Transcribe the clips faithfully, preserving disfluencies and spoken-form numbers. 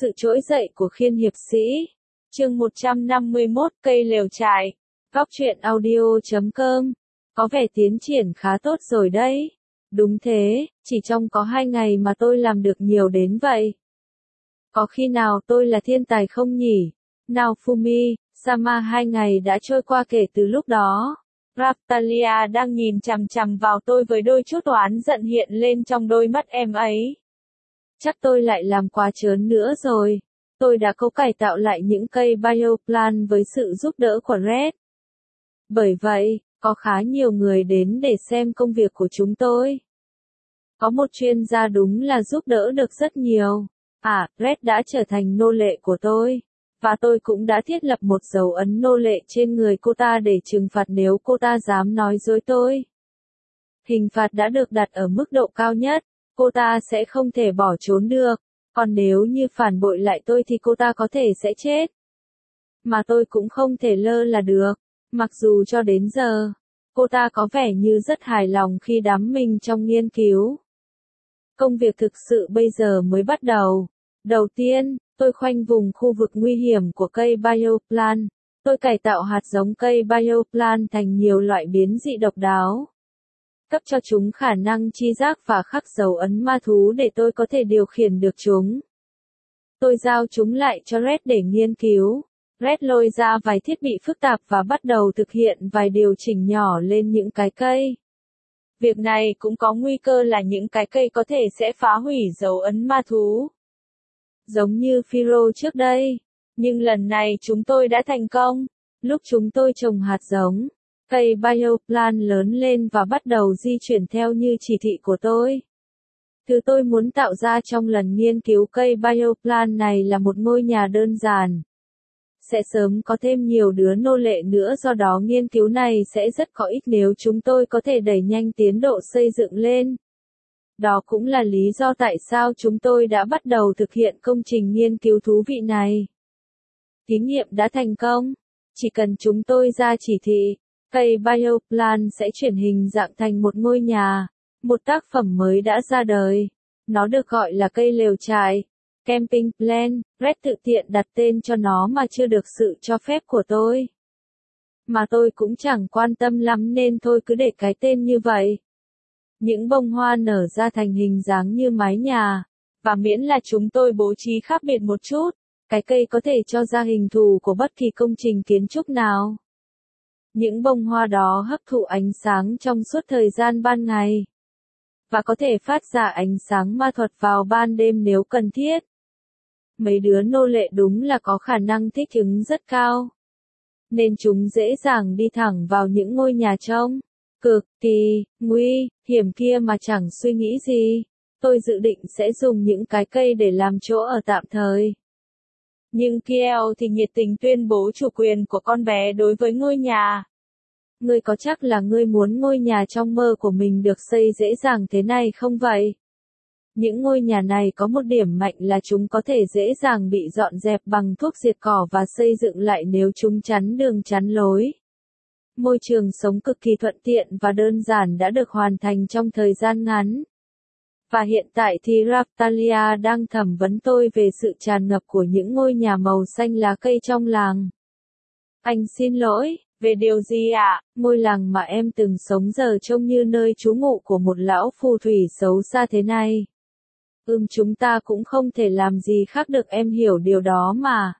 Sự trỗi dậy của Khiên hiệp sĩ. Chương một trăm năm mươi mốt, cây lều trại. Góc truyện audio chấm com. Có vẻ tiến triển khá tốt rồi đấy. Đúng thế, chỉ trong có hai ngày mà tôi làm được nhiều đến vậy. Có khi nào tôi là thiên tài không nhỉ? Nào Fumi, Sama hai ngày đã trôi qua kể từ lúc đó. Raptalia đang nhìn chằm chằm vào tôi với đôi chút oán giận hiện lên trong đôi mắt em ấy. Chắc tôi lại làm quá trớn nữa rồi. Tôi đã cố cải tạo lại những cây bioplan với sự giúp đỡ của Red. Bởi vậy, có khá nhiều người đến để xem công việc của chúng tôi. Có một chuyên gia đúng là giúp đỡ được rất nhiều. À, Red đã trở thành nô lệ của tôi. Và tôi cũng đã thiết lập một dấu ấn nô lệ trên người cô ta để trừng phạt nếu cô ta dám nói dối tôi. Hình phạt đã được đặt ở mức độ cao nhất. Cô ta sẽ không thể bỏ trốn được. Còn nếu như phản bội lại tôi thì cô ta có thể sẽ chết. Mà tôi cũng không thể lơ là được. Mặc dù cho đến giờ, cô ta có vẻ như rất hài lòng khi đắm mình trong nghiên cứu. Công việc thực sự bây giờ mới bắt đầu. Đầu tiên, tôi khoanh vùng khu vực nguy hiểm của cây bioplan. Tôi cải tạo hạt giống cây bioplan thành nhiều loại biến dị độc đáo. Cấp cho chúng khả năng tri giác và khắc dấu ấn ma thú để tôi có thể điều khiển được chúng. Tôi giao chúng lại cho Red để nghiên cứu. Red lôi ra vài thiết bị phức tạp và bắt đầu thực hiện vài điều chỉnh nhỏ lên những cái cây. Việc này cũng có nguy cơ là những cái cây có thể sẽ phá hủy dấu ấn ma thú. Giống như Phiro trước đây. Nhưng lần này chúng tôi đã thành công. Lúc chúng tôi trồng hạt giống, cây bioplan lớn lên và bắt đầu di chuyển theo như chỉ thị của tôi. Thứ tôi muốn tạo ra trong lần nghiên cứu cây bioplan này là một ngôi nhà đơn giản. Sẽ sớm có thêm nhiều đứa nô lệ nữa, do đó nghiên cứu này sẽ rất có ích nếu chúng tôi có thể đẩy nhanh tiến độ xây dựng lên. Đó cũng là lý do tại sao chúng tôi đã bắt đầu thực hiện công trình nghiên cứu thú vị này. Thí nghiệm đã thành công. Chỉ cần chúng tôi ra chỉ thị, cây bioplan sẽ chuyển hình dạng thành một ngôi nhà. Một tác phẩm mới đã ra đời. Nó được gọi là cây lều trại. Camping plan. Red tự tiện đặt tên cho nó mà chưa được sự cho phép của tôi. Mà tôi cũng chẳng quan tâm lắm nên tôi cứ để cái tên như vậy. Những bông hoa nở ra thành hình dáng như mái nhà. Và miễn là chúng tôi bố trí khác biệt một chút, cái cây có thể cho ra hình thù của bất kỳ công trình kiến trúc nào. Những bông hoa đó hấp thụ ánh sáng trong suốt thời gian ban ngày. Và có thể phát ra ánh sáng ma thuật vào ban đêm nếu cần thiết. Mấy đứa nô lệ đúng là có khả năng thích ứng rất cao. Nên chúng dễ dàng đi thẳng vào những ngôi nhà trông cực kỳ nguy hiểm kia mà chẳng suy nghĩ gì. Tôi dự định sẽ dùng những cái cây để làm chỗ ở tạm thời. Nhưng Kiel thì nhiệt tình tuyên bố chủ quyền của con bé đối với ngôi nhà. Ngươi có chắc là ngươi muốn ngôi nhà trong mơ của mình được xây dễ dàng thế này không vậy? Những ngôi nhà này có một điểm mạnh là chúng có thể dễ dàng bị dọn dẹp bằng thuốc diệt cỏ và xây dựng lại nếu chúng chắn đường chắn lối. Môi trường sống cực kỳ thuận tiện và đơn giản đã được hoàn thành trong thời gian ngắn. Và hiện tại thì Raptalia đang thẩm vấn tôi về sự tràn ngập của những ngôi nhà màu xanh lá cây trong làng. Anh xin lỗi, về điều gì ạ? À? Ngôi làng mà em từng sống giờ trông như nơi trú ngụ của một lão phù thủy xấu xa thế này. Ừm chúng ta cũng không thể làm gì khác được, em hiểu điều đó mà.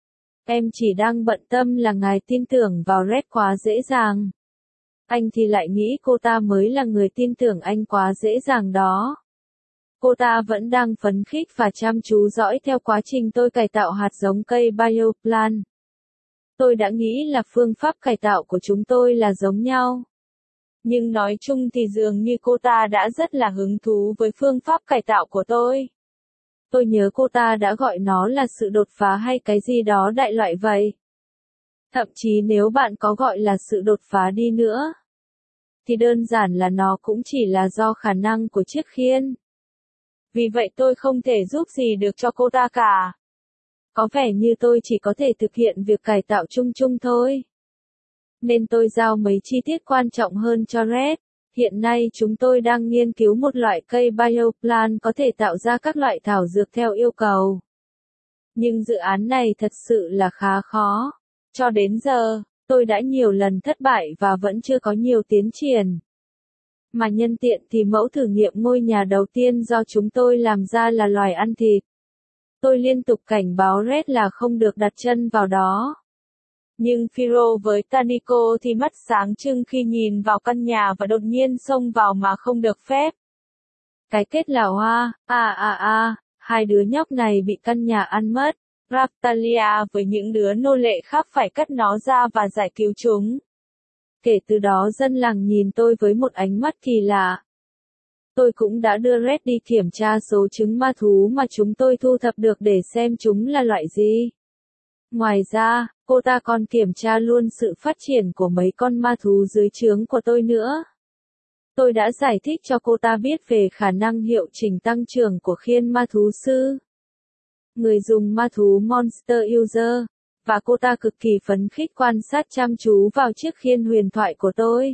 Em chỉ đang bận tâm là ngài tin tưởng vào Red quá dễ dàng. Anh thì lại nghĩ cô ta mới là người tin tưởng anh quá dễ dàng đó. Cô ta vẫn đang phấn khích và chăm chú dõi theo quá trình tôi cải tạo hạt giống cây bioplan. Tôi đã nghĩ là phương pháp cải tạo của chúng tôi là giống nhau. Nhưng nói chung thì dường như cô ta đã rất là hứng thú với phương pháp cải tạo của tôi. Tôi nhớ cô ta đã gọi nó là sự đột phá hay cái gì đó đại loại vậy. Thậm chí nếu bạn có gọi là sự đột phá đi nữa, thì đơn giản là nó cũng chỉ là do khả năng của chiếc khiên. Vì vậy tôi không thể giúp gì được cho cô ta cả. Có vẻ như tôi chỉ có thể thực hiện việc cải tạo chung chung thôi. Nên tôi giao mấy chi tiết quan trọng hơn cho Red. Hiện nay chúng tôi đang nghiên cứu một loại cây bioplan có thể tạo ra các loại thảo dược theo yêu cầu. Nhưng dự án này thật sự là khá khó. Cho đến giờ, tôi đã nhiều lần thất bại và vẫn chưa có nhiều tiến triển. Mà nhân tiện thì mẫu thử nghiệm ngôi nhà đầu tiên do chúng tôi làm ra là loài ăn thịt. Tôi liên tục cảnh báo Red là không được đặt chân vào đó. Nhưng Phiro với Taniko thì mắt sáng trưng khi nhìn vào căn nhà và đột nhiên xông vào mà không được phép. Cái kết là hoa, à à à, hai đứa nhóc này bị căn nhà ăn mất. Raptalia với những đứa nô lệ khác phải cắt nó ra và giải cứu chúng. Kể từ đó dân làng nhìn tôi với một ánh mắt kỳ lạ. Tôi cũng đã đưa Red đi kiểm tra số trứng ma thú mà chúng tôi thu thập được để xem chúng là loại gì. Ngoài ra, cô ta còn kiểm tra luôn sự phát triển của mấy con ma thú dưới trướng của tôi nữa. Tôi đã giải thích cho cô ta biết về khả năng hiệu chỉnh tăng trưởng của khiên ma thú sư. Người dùng ma thú Monster User, và cô ta cực kỳ phấn khích quan sát chăm chú vào chiếc khiên huyền thoại của tôi.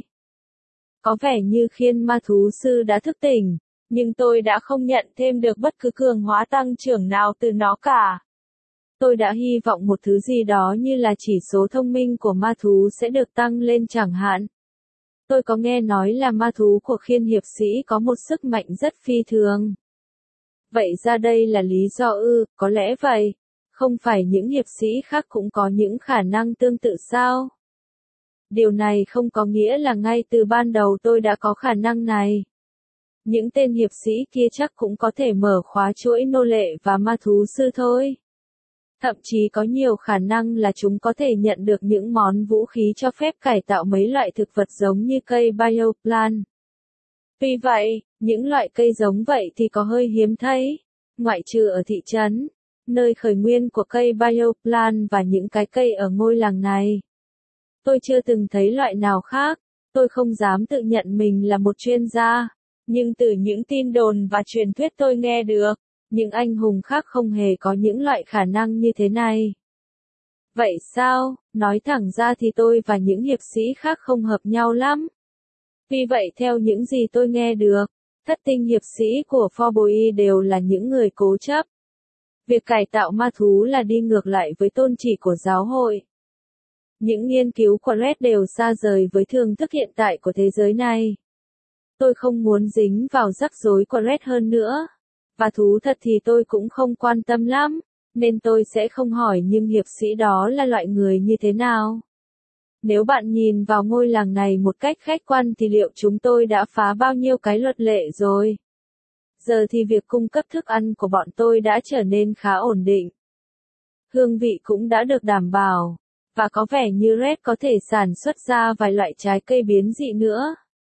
Có vẻ như khiên ma thú sư đã thức tỉnh, nhưng tôi đã không nhận thêm được bất cứ cường hóa tăng trưởng nào từ nó cả. Tôi đã hy vọng một thứ gì đó như là chỉ số thông minh của ma thú sẽ được tăng lên chẳng hạn. Tôi có nghe nói là ma thú của khiên hiệp sĩ có một sức mạnh rất phi thường. Vậy ra đây là lý do ư, có lẽ vậy. Không phải những hiệp sĩ khác cũng có những khả năng tương tự sao? Điều này không có nghĩa là ngay từ ban đầu tôi đã có khả năng này. Những tên hiệp sĩ kia chắc cũng có thể mở khóa chuỗi nô lệ và ma thú sư thôi. Thậm chí có nhiều khả năng là chúng có thể nhận được những món vũ khí cho phép cải tạo mấy loại thực vật giống như cây bioplan. Tuy vậy, những loại cây giống vậy thì có hơi hiếm thấy, ngoại trừ ở thị trấn, nơi khởi nguyên của cây bioplan và những cái cây ở ngôi làng này. Tôi chưa từng thấy loại nào khác, tôi không dám tự nhận mình là một chuyên gia, nhưng từ những tin đồn và truyền thuyết tôi nghe được, những anh hùng khác không hề có những loại khả năng như thế này. Vậy sao, nói thẳng ra thì tôi và những hiệp sĩ khác không hợp nhau lắm. Vì vậy theo những gì tôi nghe được, thất tinh hiệp sĩ của Forboi đều là những người cố chấp. Việc cải tạo ma thú là đi ngược lại với tôn chỉ của giáo hội. Những nghiên cứu của Red đều xa rời với thường thức hiện tại của thế giới này. Tôi không muốn dính vào rắc rối của Red hơn nữa. Và thú thật thì tôi cũng không quan tâm lắm, nên tôi sẽ không hỏi nhưng hiệp sĩ đó là loại người như thế nào. Nếu bạn nhìn vào ngôi làng này một cách khách quan thì liệu chúng tôi đã phá bao nhiêu cái luật lệ rồi? Giờ thì việc cung cấp thức ăn của bọn tôi đã trở nên khá ổn định. Hương vị cũng đã được đảm bảo, và có vẻ như Red có thể sản xuất ra vài loại trái cây biến dị nữa.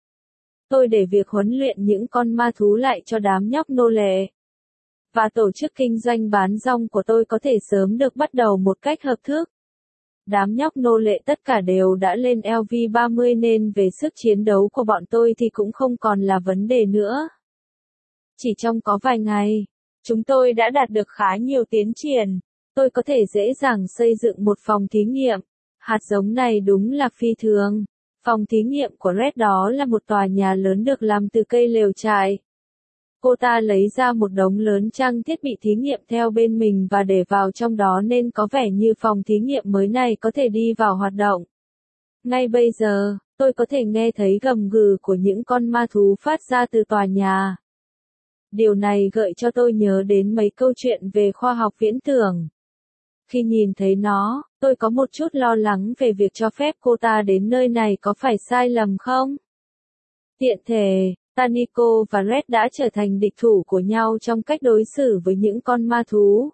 Tôi để việc huấn luyện những con ma thú lại cho đám nhóc nô lệ. Và tổ chức kinh doanh bán rong của tôi có thể sớm được bắt đầu một cách hợp thức. Đám nhóc nô lệ tất cả đều đã lên L V ba mươi nên về sức chiến đấu của bọn tôi thì cũng không còn là vấn đề nữa. Chỉ trong có vài ngày, chúng tôi đã đạt được khá nhiều tiến triển. Tôi có thể dễ dàng xây dựng một phòng thí nghiệm. Hạt giống này đúng là phi thường. Phòng thí nghiệm của Red đó là một tòa nhà lớn được làm từ cây lều trại. Cô ta lấy ra một đống lớn trang thiết bị thí nghiệm theo bên mình và để vào trong đó nên có vẻ như phòng thí nghiệm mới này có thể đi vào hoạt động. Ngay bây giờ, tôi có thể nghe thấy gầm gừ của những con ma thú phát ra từ tòa nhà. Điều này gợi cho tôi nhớ đến mấy câu chuyện về khoa học viễn tưởng. Khi nhìn thấy nó, tôi có một chút lo lắng về việc cho phép cô ta đến nơi này có phải sai lầm không? Tiện thể, Taniko và Red đã trở thành địch thủ của nhau trong cách đối xử với những con ma thú.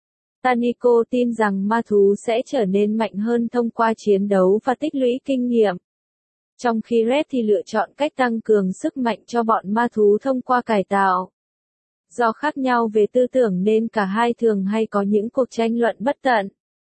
Taniko tin rằng ma thú sẽ trở nên mạnh hơn thông qua chiến đấu và tích lũy kinh nghiệm. Trong khi Red thì lựa chọn cách tăng cường sức mạnh cho bọn ma thú thông qua cải tạo. Do khác nhau về tư tưởng nên cả hai thường hay có những cuộc tranh luận bất tận.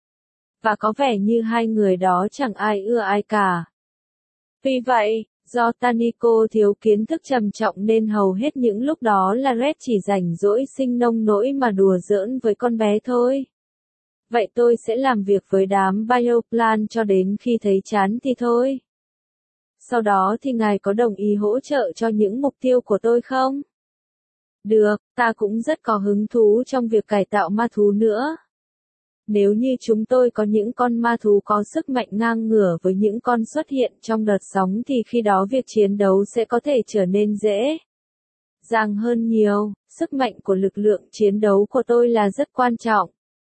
Và có vẻ như hai người đó chẳng ai ưa ai cả. Vì vậy, do Taniko thiếu kiến thức trầm trọng nên hầu hết những lúc đó là Red chỉ rảnh rỗi sinh nông nỗi mà đùa giỡn với con bé thôi. Vậy tôi sẽ làm việc với đám bioplan cho đến khi thấy chán thì thôi. Sau đó thì ngài có đồng ý hỗ trợ cho những mục tiêu của tôi không? Được, ta cũng rất có hứng thú trong việc cải tạo ma thú nữa. Nếu như chúng tôi có những con ma thú có sức mạnh ngang ngửa với những con xuất hiện trong đợt sóng thì khi đó việc chiến đấu sẽ có thể trở nên dễ dàng hơn nhiều. Sức mạnh của lực lượng chiến đấu của tôi là rất quan trọng.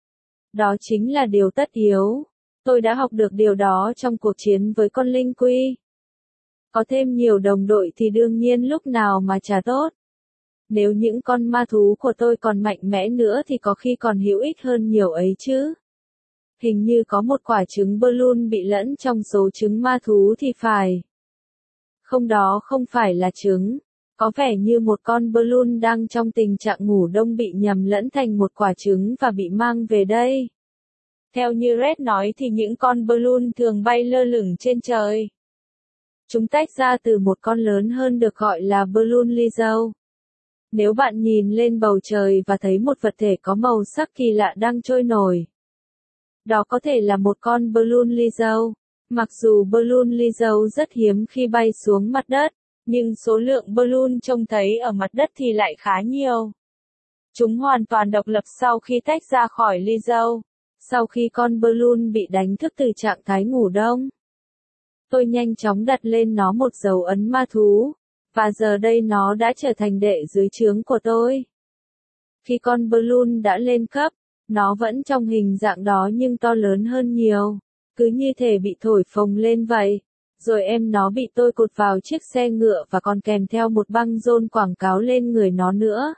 Đó chính là điều tất yếu. Tôi đã học được điều đó trong cuộc chiến với con linh quy. Có thêm nhiều đồng đội thì đương nhiên lúc nào mà chả tốt. Nếu những con ma thú của tôi còn mạnh mẽ nữa thì có khi còn hữu ích hơn nhiều ấy chứ. Hình như có một quả trứng balloon bị lẫn trong số trứng ma thú thì phải. Không, đó không phải là trứng. Có vẻ như một con balloon đang trong tình trạng ngủ đông bị nhầm lẫn thành một quả trứng và bị mang về đây. Theo như Red nói thì những con balloon thường bay lơ lửng trên trời. Chúng tách ra từ một con lớn hơn được gọi là balloon lizard. Nếu bạn nhìn lên bầu trời và thấy một vật thể có màu sắc kỳ lạ đang trôi nổi, đó có thể là một con balloon lizard. Mặc dù balloon lizard rất hiếm khi bay xuống mặt đất, nhưng số lượng balloon trông thấy ở mặt đất thì lại khá nhiều. Chúng hoàn toàn độc lập sau khi tách ra khỏi lizard. Sau khi con balloon bị đánh thức từ trạng thái ngủ đông, tôi nhanh chóng đặt lên nó một dấu ấn ma thú, và giờ đây nó đã trở thành đệ dưới trướng của tôi. Khi con balloon đã lên cấp, nó vẫn trong hình dạng đó nhưng to lớn hơn nhiều, cứ như thể bị thổi phồng lên vậy. Rồi em nó bị tôi cột vào chiếc xe ngựa và còn kèm theo một băng rôn quảng cáo lên người nó nữa.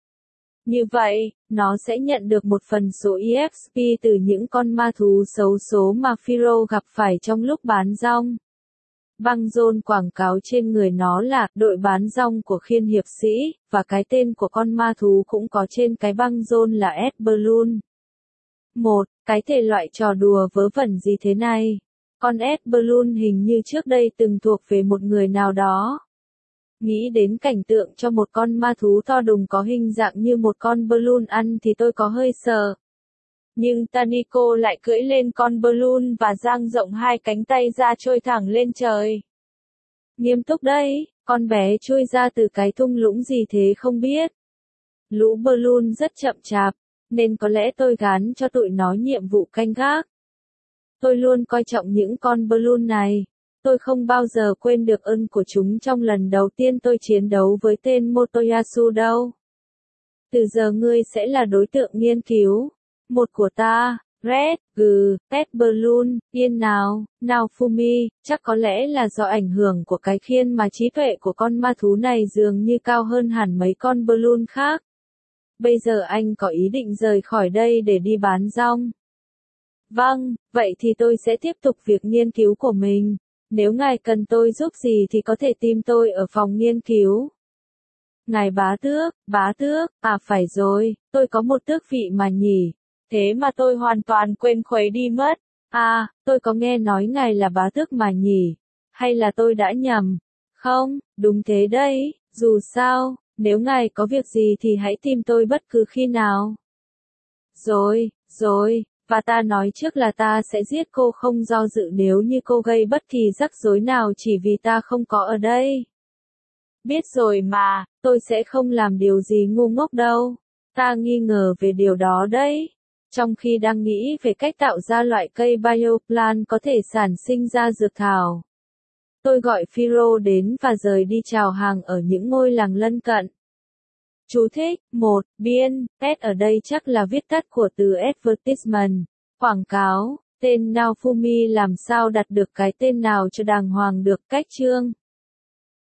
Như vậy, nó sẽ nhận được một phần số e ép pê từ những con ma thú xấu số mà Phiro gặp phải trong lúc bán rong. Băng rôn quảng cáo trên người nó là đội bán rong của khiên hiệp sĩ, và cái tên của con ma thú cũng có trên cái băng rôn là S Balloon. Một, cái thể loại trò đùa vớ vẩn gì thế này? Con S Balloon hình như trước đây từng thuộc về một người nào đó. Nghĩ đến cảnh tượng cho một con ma thú to đùng có hình dạng như một con balloon ăn thì tôi có hơi sợ. Nhưng Taniko lại cưỡi lên con balloon và dang rộng hai cánh tay ra trôi thẳng lên trời. Nghiêm túc đấy, con bé trôi ra từ cái thung lũng gì thế không biết. Lũ balloon rất chậm chạp, nên có lẽ tôi gán cho tụi nó nhiệm vụ canh gác. Tôi luôn coi trọng những con balloon này. Tôi không bao giờ quên được ơn của chúng trong lần đầu tiên tôi chiến đấu với tên Motoyasu đâu. Từ giờ ngươi sẽ là đối tượng nghiên cứu. Một của ta, Red, gừ, Pet Balloon, yên nào, nào Fumi, chắc có lẽ là do ảnh hưởng của cái khiên mà trí tuệ của con ma thú này dường như cao hơn hẳn mấy con balloon khác. Bây giờ anh có ý định rời khỏi đây để đi bán rong. Vâng, vậy thì tôi sẽ tiếp tục việc nghiên cứu của mình. Nếu ngài cần tôi giúp gì thì có thể tìm tôi ở phòng nghiên cứu. Ngài bá tước, bá tước, à phải rồi, tôi có một tước vị mà nhỉ. Thế mà tôi hoàn toàn quên khuấy đi mất. À, tôi có nghe nói ngài là bá tước mà nhỉ. Hay là tôi đã nhầm? Không, đúng thế đấy, dù sao, nếu ngài có việc gì thì hãy tìm tôi bất cứ khi nào. Rồi, rồi. Và ta nói trước là ta sẽ giết cô không do dự nếu như cô gây bất kỳ rắc rối nào chỉ vì ta không có ở đây. Biết rồi mà, tôi sẽ không làm điều gì ngu ngốc đâu. Ta nghi ngờ về điều đó đấy. Trong khi đang nghĩ về cách tạo ra loại cây bioplant có thể sản sinh ra dược thảo, tôi gọi Phiro đến và rời đi chào hàng ở những ngôi làng lân cận. Chú thích, một, biên, S ở đây chắc là viết tắt của từ advertisement, quảng cáo, tên Naofumi làm sao đặt được cái tên nào cho đàng hoàng được cách chương.